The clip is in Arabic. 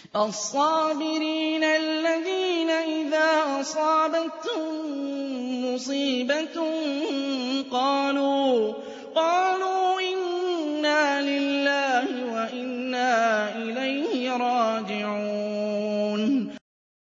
الصَّابِرِينَ الَّذِينَ إِذَا أَصَابَتْهُم مُّصِيبَةٌ قَالُوا إِنَّا لِلَّهِ وَإِنَّا إِلَيْهِ رَاجِعُونَ